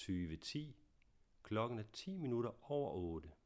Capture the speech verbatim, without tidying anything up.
tyve ti. Klokken er ti minutter over otte.